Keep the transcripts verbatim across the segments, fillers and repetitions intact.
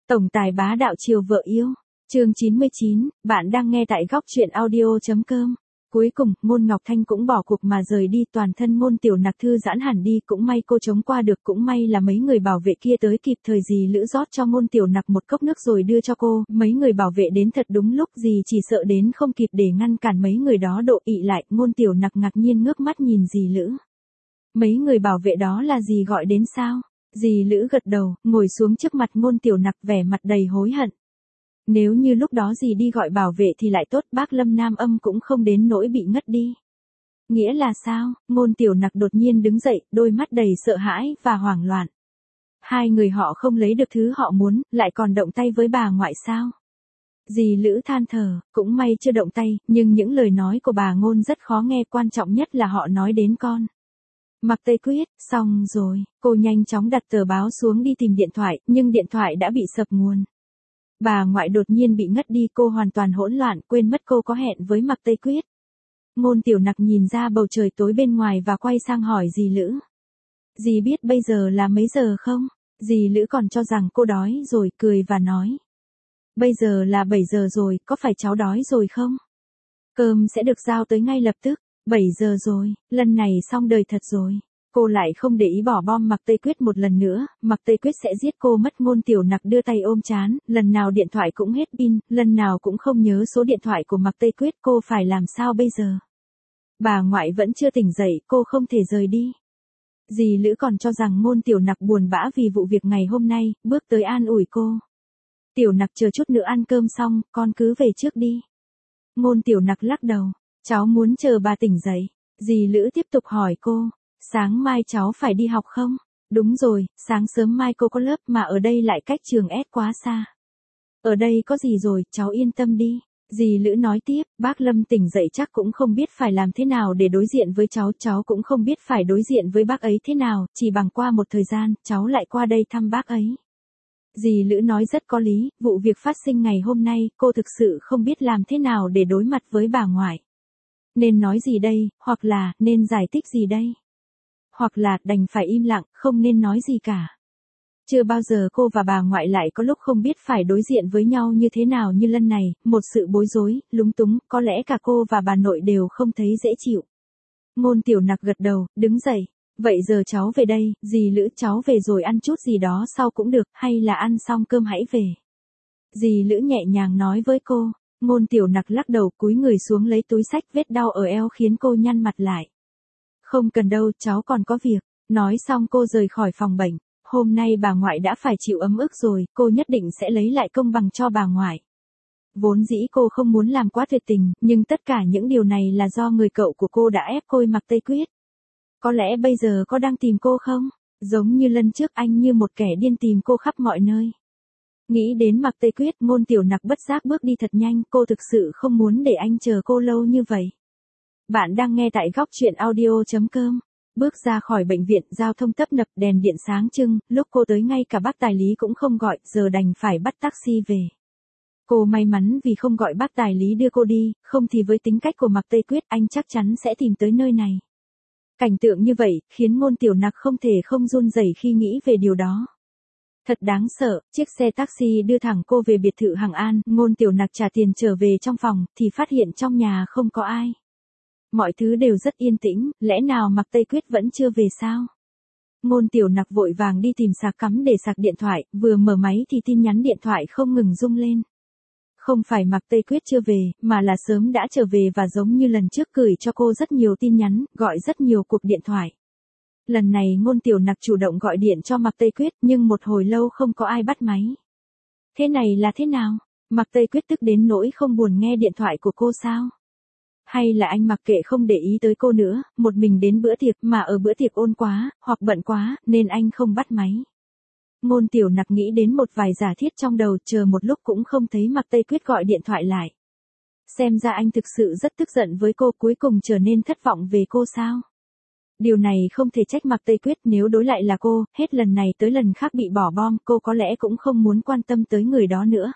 Tổng tài bá đạo chiều vợ yêu. Chương chín mươi chín, bạn đang nghe tại góc truyện audio.com. Cuối cùng, Môn Ngọc Thanh cũng bỏ cuộc mà rời đi, toàn thân Môn Tiểu Nặc thư giãn hẳn đi, cũng may cô chống qua được, cũng may là mấy người bảo vệ kia tới kịp thời, dì Lữ rót cho Môn Tiểu Nặc một cốc nước rồi đưa cho cô, mấy người bảo vệ đến thật đúng lúc, dì chỉ sợ đến không kịp để ngăn cản mấy người đó độ ị lại, Môn Tiểu Nặc ngạc nhiên ngước mắt nhìn dì Lữ. Mấy người bảo vệ đó là dì gọi đến sao? Dì Lữ gật đầu, ngồi xuống trước mặt Môn Tiểu Nặc vẻ mặt đầy hối hận. Nếu như lúc đó dì đi gọi bảo vệ thì lại tốt, bác Lâm Nam Âm cũng không đến nỗi bị ngất đi. Nghĩa là sao? Môn Tiểu Nặc đột nhiên đứng dậy, đôi mắt đầy sợ hãi và hoảng loạn. Hai người họ không lấy được thứ họ muốn, lại còn động tay với bà ngoại sao? Dì Lữ than thở, cũng may chưa động tay, nhưng những lời nói của bà Ngôn rất khó nghe, quan trọng nhất là họ nói đến con. Mặc Tây Quyết, xong rồi, cô nhanh chóng đặt tờ báo xuống đi tìm điện thoại, nhưng điện thoại đã bị sập nguồn. Bà ngoại đột nhiên bị ngất đi, cô hoàn toàn hỗn loạn, quên mất cô có hẹn với Mặc Tây Quyết. Môn Tiểu Nặc nhìn ra bầu trời tối bên ngoài và quay sang hỏi dì Lữ. Dì biết bây giờ là mấy giờ không? Dì Lữ còn cho rằng cô đói rồi, cười và nói. Bây giờ là bảy giờ rồi, có phải cháu đói rồi không? Cơm sẽ được giao tới ngay lập tức. bảy giờ rồi, lần này xong đời thật rồi. Cô lại không để ý bỏ bom Mặc Tây Quyết một lần nữa, Mặc Tây Quyết sẽ giết cô mất. Môn Tiểu Nặc đưa tay ôm trán, lần nào điện thoại cũng hết pin, lần nào cũng không nhớ số điện thoại của Mặc Tây Quyết, cô phải làm sao bây giờ? Bà ngoại vẫn chưa tỉnh dậy, cô không thể rời đi. Dì Lữ còn cho rằng Môn Tiểu Nặc buồn bã vì vụ việc ngày hôm nay, bước tới an ủi cô. Tiểu Nặc chờ chút nữa ăn cơm xong, con cứ về trước đi. Môn Tiểu Nặc lắc đầu. Cháu muốn chờ bà tỉnh dậy. Dì Lữ tiếp tục hỏi cô. Sáng mai cháu phải đi học không? Đúng rồi, sáng sớm mai cô có lớp mà ở đây lại cách trường S quá xa. Ở đây có gì rồi, cháu yên tâm đi. Dì Lữ nói tiếp, bác Lâm tỉnh dậy chắc cũng không biết phải làm thế nào để đối diện với cháu, cháu cũng không biết phải đối diện với bác ấy thế nào, chỉ bằng qua một thời gian, cháu lại qua đây thăm bác ấy. Dì Lữ nói rất có lý, vụ việc phát sinh ngày hôm nay, cô thực sự không biết làm thế nào để đối mặt với bà ngoại. Nên nói gì đây, hoặc là, nên giải thích gì đây? Hoặc là, đành phải im lặng, không nên nói gì cả. Chưa bao giờ cô và bà ngoại lại có lúc không biết phải đối diện với nhau như thế nào như lần này, một sự bối rối, lúng túng, có lẽ cả cô và bà nội đều không thấy dễ chịu. Môn Tiểu Nặc gật đầu, đứng dậy. Vậy giờ cháu về đây, dì Lữ, cháu về rồi ăn chút gì đó sau cũng được, hay là ăn xong cơm hãy về. Dì Lữ nhẹ nhàng nói với cô. Môn Tiểu Nặc lắc đầu, cúi người xuống lấy túi xách, vết đau ở eo khiến cô nhăn mặt lại. Không cần đâu, cháu còn có việc. Nói xong cô rời khỏi phòng bệnh. Hôm nay bà ngoại đã phải chịu ấm ức rồi, cô nhất định sẽ lấy lại công bằng cho bà ngoại. Vốn dĩ cô không muốn làm quá tuyệt tình, nhưng tất cả những điều này là do người cậu của cô đã ép cô Mặc Tây Quyết. Có lẽ bây giờ có đang tìm cô không? Giống như lần trước anh như một kẻ điên tìm cô khắp mọi nơi. Nghĩ đến Mặc Tây Quyết, Môn Tiểu Nặc bất giác bước đi thật nhanh, cô thực sự không muốn để anh chờ cô lâu như vậy. Bạn đang nghe tại góc truyện audio.com. Bước ra khỏi bệnh viện, giao thông tấp nập, đèn điện sáng trưng, lúc cô tới ngay cả bác tài lý cũng không gọi, giờ đành phải bắt taxi về. Cô may mắn vì không gọi bác tài lý đưa cô đi, không thì với tính cách của Mặc Tây Quyết, anh chắc chắn sẽ tìm tới nơi này. Cảnh tượng như vậy, khiến Môn Tiểu Nặc không thể không run rẩy khi nghĩ về điều đó. Thật đáng sợ, chiếc xe taxi đưa thẳng cô về biệt thự Hằng An, Môn Tiểu Nặc trả tiền trở về trong phòng, thì phát hiện trong nhà không có ai. Mọi thứ đều rất yên tĩnh, lẽ nào Mặc Tây Quyết vẫn chưa về sao? Môn Tiểu Nặc vội vàng đi tìm sạc cắm để sạc điện thoại, vừa mở máy thì tin nhắn điện thoại không ngừng rung lên. Không phải Mặc Tây Quyết chưa về, mà là sớm đã trở về và giống như lần trước gửi cho cô rất nhiều tin nhắn, gọi rất nhiều cuộc điện thoại. Lần này Môn Tiểu Nặc chủ động gọi điện cho Mặc Tây Quyết, nhưng một hồi lâu không có ai bắt máy. Thế này là thế nào? Mặc Tây Quyết tức đến nỗi không buồn nghe điện thoại của cô sao? Hay là anh mặc kệ không để ý tới cô nữa, một mình đến bữa tiệc mà ở bữa tiệc ôn quá, hoặc bận quá, nên anh không bắt máy. Môn Tiểu Nặc nghĩ đến một vài giả thiết trong đầu, chờ một lúc cũng không thấy Mặc Tây Quyết gọi điện thoại lại. Xem ra anh thực sự rất tức giận với cô, cuối cùng trở nên thất vọng về cô sao? Điều này không thể trách Mặc Tây Quyết, nếu đối lại là cô, hết lần này tới lần khác bị bỏ bom, cô có lẽ cũng không muốn quan tâm tới người đó nữa.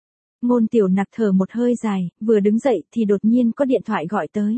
Môn Tiểu Nặc thở một hơi dài, vừa đứng dậy thì đột nhiên có điện thoại gọi tới.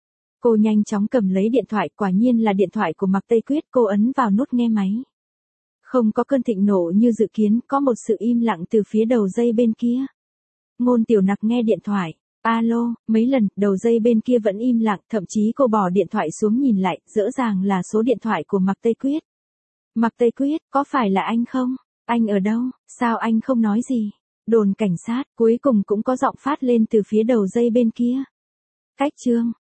Cô nhanh chóng cầm lấy điện thoại, quả nhiên là điện thoại của Mặc Tây Quyết, cô ấn vào nút nghe máy. Không có cơn thịnh nộ như dự kiến, có một sự im lặng từ phía đầu dây bên kia. Ngôn Tiểu Nặc nghe điện thoại. Alo, mấy lần, đầu dây bên kia vẫn im lặng, thậm chí cô bỏ điện thoại xuống nhìn lại, rõ ràng là số điện thoại của Mạc Tây Quyết. Mạc Tây Quyết, có phải là anh không? Anh ở đâu? Sao anh không nói gì? Đồn cảnh sát, cuối cùng cũng có giọng phát lên từ phía đầu dây bên kia. Cách Trương,